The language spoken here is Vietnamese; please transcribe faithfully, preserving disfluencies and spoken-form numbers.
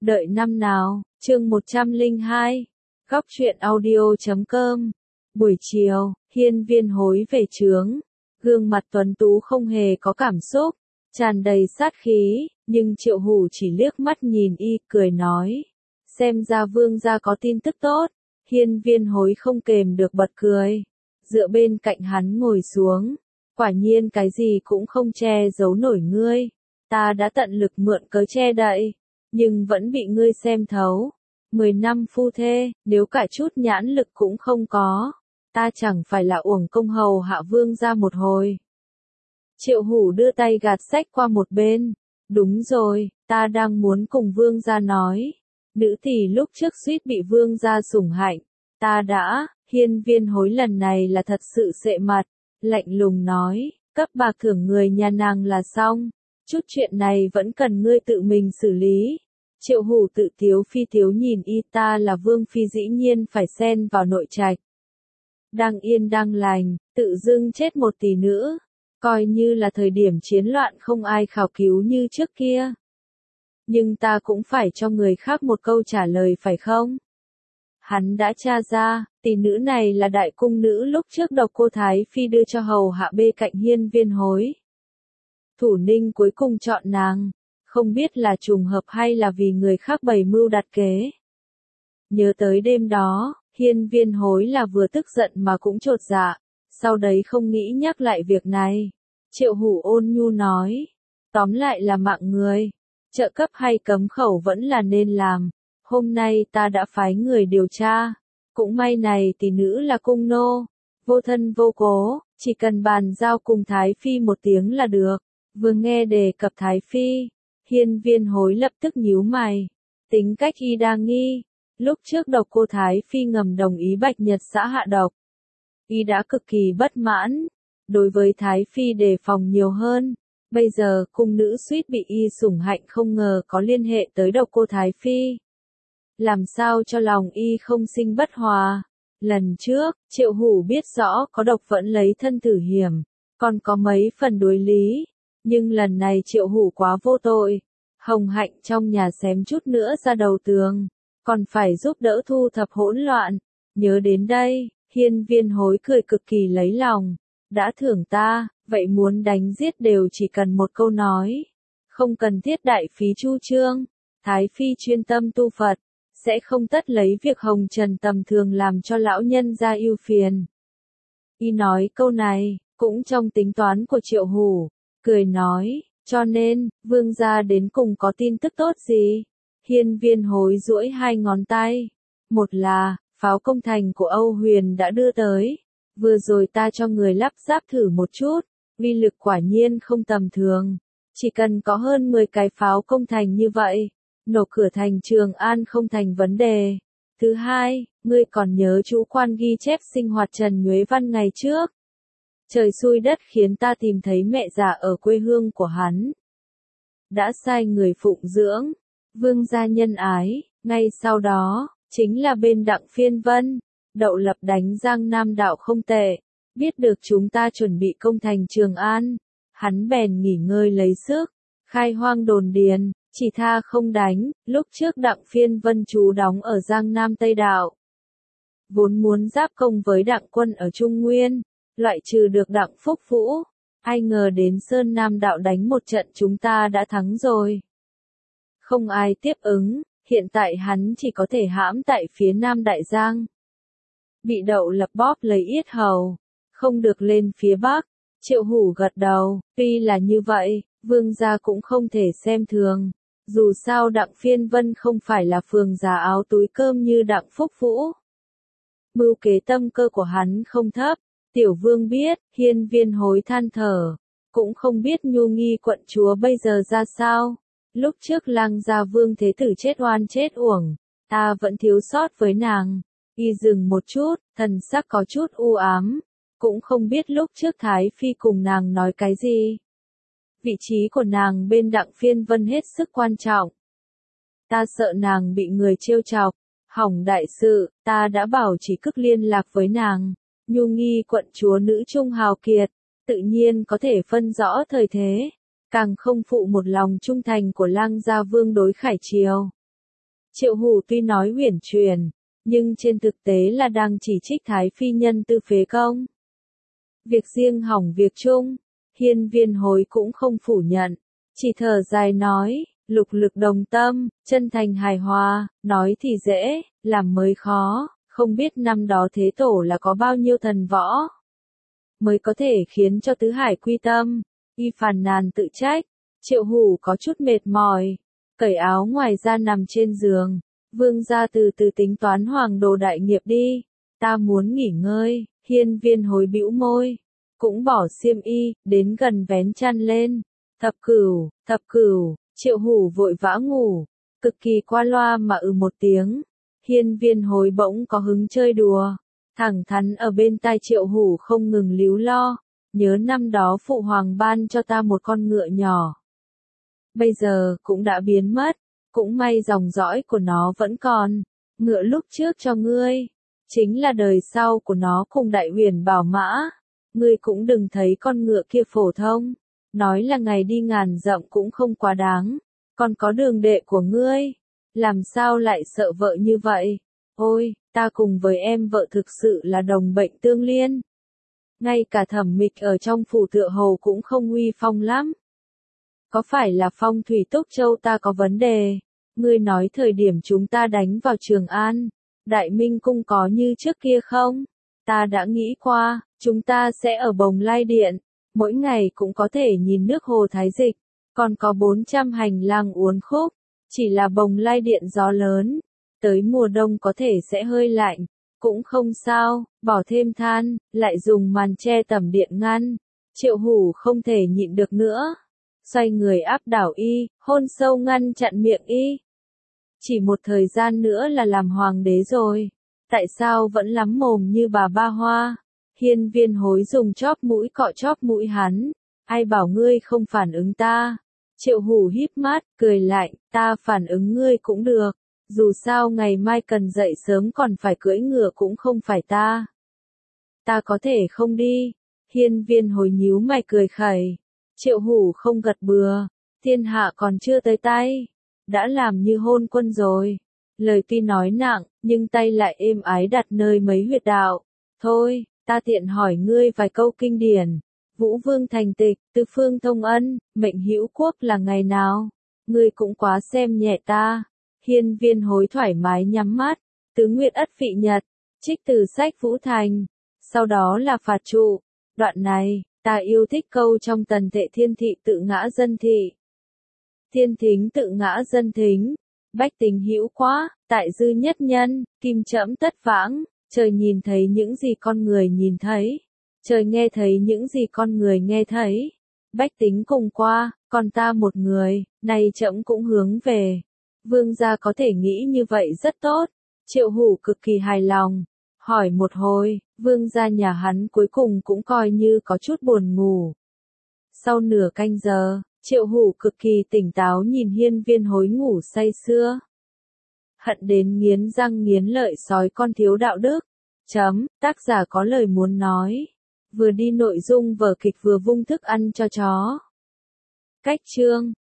Đợi năm nào, chương một trăm lẻ hai, góc truyện audio chấm com. Buổi chiều, Hiên Viên Hối về trướng, gương mặt tuấn tú không hề có cảm xúc, tràn đầy sát khí, nhưng Triệu Hủ chỉ liếc mắt nhìn y, cười nói, xem ra vương gia có tin tức tốt. Hiên Viên Hối không kềm được bật cười, dựa bên cạnh hắn ngồi xuống, quả nhiên cái gì cũng không che giấu nổi ngươi, ta đã tận lực mượn cớ che đậy, nhưng vẫn bị ngươi xem thấu. Mười năm phu thê, nếu cả chút nhãn lực cũng không có, ta chẳng phải là uổng công hầu hạ vương gia một hồi. Triệu Hủ đưa tay gạt sách qua một bên, đúng rồi, ta đang muốn cùng vương gia nói, nữ tỷ lúc trước suýt bị vương gia sủng hạnh, ta đã, Hiên Viên Hối lần này là thật sự sệ mặt, lạnh lùng nói, cấp bạc thưởng người nhà nàng là xong, chút chuyện này vẫn cần ngươi tự mình xử lý. Triệu Hủ tự tiếu phi tiếu nhìn y, ta là vương phi dĩ nhiên phải xen vào nội trạch. Đang yên đang lành, tự dưng chết một tỷ nữ, coi như là thời điểm chiến loạn không ai khảo cứu như trước kia. Nhưng ta cũng phải cho người khác một câu trả lời phải không? Hắn đã tra ra, tỷ nữ này là đại cung nữ lúc trước Độc Cô Thái Phi đưa cho hầu hạ bê cạnh Hiên Viên Hối. Thủ Ninh cuối cùng chọn nàng, không biết là trùng hợp hay là vì người khác bày mưu đặt kế. Nhớ tới đêm đó, Hiên Viên Hối là vừa tức giận mà cũng chột dạ, sau đấy không nghĩ nhắc lại việc này. Triệu Hủ ôn nhu nói, tóm lại là mạng người, trợ cấp hay cấm khẩu vẫn là nên làm. Hôm nay ta đã phái người điều tra, cũng may này tỷ nữ là cung nô, vô thân vô cố, chỉ cần bàn giao cùng Thái Phi một tiếng là được. Vừa nghe đề cập Thái Phi, Hiên Viên Hối lập tức nhíu mày, tính cách y đa nghi, lúc trước Độc Cô Thái Phi ngầm đồng ý Bạch Nhật xã hạ độc. Y đã cực kỳ bất mãn, đối với Thái Phi đề phòng nhiều hơn, bây giờ cung nữ suýt bị y sủng hạnh không ngờ có liên hệ tới Độc Cô Thái Phi. Làm sao cho lòng y không sinh bất hòa. Lần trước, Triệu Hủ biết rõ có độc vẫn lấy thân thử hiểm, còn có mấy phần đối lý, nhưng lần này Triệu Hủ quá vô tội, hồng hạnh trong nhà xém chút nữa ra đầu tường, còn phải giúp đỡ thu thập hỗn loạn. Nhớ đến đây, Hiên Viên Hối cười cực kỳ lấy lòng, đã thưởng ta, vậy muốn đánh giết đều chỉ cần một câu nói, không cần thiết đại phí chu trương. Thái Phi chuyên tâm tu Phật, sẽ không tất lấy việc hồng trần tầm thường làm cho lão nhân ra ưu phiền. Y nói câu này, cũng trong tính toán của Triệu Hủ, cười nói, cho nên, vương gia đến cùng có tin tức tốt gì? Hiên Viên Hối duỗi hai ngón tay, một là, pháo công thành của Âu Huyền đã đưa tới, vừa rồi ta cho người lắp ráp thử một chút, uy lực quả nhiên không tầm thường, chỉ cần có hơn mười cái pháo công thành như vậy, nổ cửa thành Trường An không thành vấn đề. Thứ hai, ngươi còn nhớ chú quan ghi chép sinh hoạt Trần Nhuế Văn ngày trước. Trời xui đất khiến ta tìm thấy mẹ già ở quê hương của hắn. Đã sai người phụng dưỡng, vương gia nhân ái, ngay sau đó, chính là bên Đặng Phiên Vân, Đậu Lập đánh Giang Nam đạo không tệ, biết được chúng ta chuẩn bị công thành Trường An, hắn bèn nghỉ ngơi lấy sức, khai hoang đồn điền. Chỉ tha không đánh, lúc trước Đặng Phiên Vân chú đóng ở Giang Nam Tây Đạo. Vốn muốn giáp công với Đặng Quân ở Trung Nguyên, loại trừ được Đặng Phúc Vũ, ai ngờ đến Sơn Nam Đạo đánh một trận chúng ta đã thắng rồi. Không ai tiếp ứng, hiện tại hắn chỉ có thể hãm tại phía Nam Đại Giang. Bị Đậu Lập bóp lấy yết hầu, không được lên phía Bắc. Triệu Hủ gật đầu, tuy là như vậy, vương gia cũng không thể xem thường. Dù sao Đặng Phiên Vân không phải là phường già áo túi cơm như Đặng Phúc Vũ. Mưu kế tâm cơ của hắn không thấp, tiểu vương biết. Hiên Viên Hối than thở, cũng không biết Nhu Nghi quận chúa bây giờ ra sao. Lúc trước Lang gia vương thế tử chết oan chết uổng, ta vẫn thiếu sót với nàng. Y dừng một chút, thần sắc có chút u ám, cũng không biết lúc trước Thái Phi cùng nàng nói cái gì. Vị trí của nàng bên Đặng Phiên Vân hết sức quan trọng. Ta sợ nàng bị người trêu chọc, hỏng đại sự, ta đã bảo chỉ cức liên lạc với nàng. Nhu Nghi quận chúa nữ trung hào kiệt, tự nhiên có thể phân rõ thời thế, càng không phụ một lòng trung thành của Lang gia vương đối Khải Triều. Triệu Hủ tuy nói uyển chuyển, nhưng trên thực tế là đang chỉ trích Thái Phi nhân tư phế công. Việc riêng hỏng việc chung, Hiên Viên Hối cũng không phủ nhận, chỉ thở dài nói, lục lực đồng tâm, chân thành hài hòa, nói thì dễ, làm mới khó, không biết năm đó Thế Tổ là có bao nhiêu thần võ, mới có thể khiến cho Tứ Hải quy tâm. Y phàn nàn tự trách. Triệu Hủ có chút mệt mỏi, cởi áo ngoài ra nằm trên giường. Vương gia từ từ tính toán hoàng đồ đại nghiệp đi, ta muốn nghỉ ngơi. Hiên Viên Hối bĩu môi, cũng bỏ xiêm y, đến gần vén chăn lên. Thập cửu, thập cửu, Triệu Hủ vội vã ngủ, cực kỳ qua loa mà ừ một tiếng. Hiên Viên Hối bỗng có hứng chơi đùa, thẳng thắn ở bên tai Triệu Hủ không ngừng líu lo, nhớ năm đó phụ hoàng ban cho ta một con ngựa nhỏ. Bây giờ cũng đã biến mất, cũng may dòng dõi của nó vẫn còn, ngựa lúc trước cho ngươi, chính là đời sau của nó cùng Đại Huyền Bảo Mã. Ngươi cũng đừng thấy con ngựa kia phổ thông, nói là ngày đi ngàn dặm cũng không quá đáng, còn có Đường đệ của ngươi, làm sao lại sợ vợ như vậy? Ôi, ta cùng với em vợ thực sự là đồng bệnh tương liên. Ngay cả Thẩm Mịch ở trong phủ tựa hồ cũng không uy phong lắm. Có phải là phong thủy Túc Châu ta có vấn đề? Ngươi nói thời điểm chúng ta đánh vào Trường An, Đại Minh Cung có như trước kia không? Ta đã nghĩ qua, chúng ta sẽ ở Bồng Lai Điện, mỗi ngày cũng có thể nhìn nước hồ Thái Dịch, còn có bốn trăm hành lang uốn khúc, chỉ là Bồng Lai Điện gió lớn, tới mùa đông có thể sẽ hơi lạnh, cũng không sao, bỏ thêm than, lại dùng màn che tẩm điện ngăn. Triệu Hủ không thể nhịn được nữa, xoay người áp đảo y, hôn sâu ngăn chặn miệng y. Chỉ một thời gian nữa là làm hoàng đế rồi, tại sao vẫn lắm mồm như bà Ba Hoa? Hiên Viên Hối dùng chóp mũi cọ chóp mũi hắn, ai bảo ngươi không phản ứng ta? Triệu Hủ híp mắt, cười lạnh, ta phản ứng ngươi cũng được, dù sao ngày mai cần dậy sớm còn phải cưỡi ngựa cũng không phải ta. Ta có thể không đi. Hiên Viên Hối nhíu mày cười khẩy. Triệu Hủ không gật bừa, thiên hạ còn chưa tới tay, đã làm như hôn quân rồi. Lời tuy nói nặng, nhưng tay lại êm ái đặt nơi mấy huyệt đạo. Thôi, ta tiện hỏi ngươi vài câu kinh điển. Vũ Vương thành tịch, Tứ Phương thông ân, mệnh hữu quốc là ngày nào? Ngươi cũng quá xem nhẹ ta. Hiên Viên Hối thoải mái nhắm mắt, Tứ Nguyệt ất vị nhật, trích từ sách Vũ Thành, sau đó là phạt trụ. Đoạn này, ta yêu thích câu trong Tần Thệ Thiên thị tự ngã dân thị. Thiên thính tự ngã dân thính, bách tính hữu quá, tại dư nhất nhân, kim trẫm tất vãng, trời nhìn thấy những gì con người nhìn thấy, trời nghe thấy những gì con người nghe thấy. Bách tính cùng qua, còn ta một người, nay trẫm cũng hướng về. Vương gia có thể nghĩ như vậy rất tốt. Triệu Hủ cực kỳ hài lòng, hỏi một hồi, vương gia nhà hắn cuối cùng cũng coi như có chút buồn ngủ. Sau nửa canh giờ, Triệu Hủ cực kỳ tỉnh táo nhìn Hiên Viên Hối ngủ say sưa. Hận đến nghiến răng nghiến lợi sói con thiếu đạo đức. Chấm, tác giả có lời muốn nói. Vừa đi nội dung vở kịch vừa vung thức ăn cho chó. Cách chương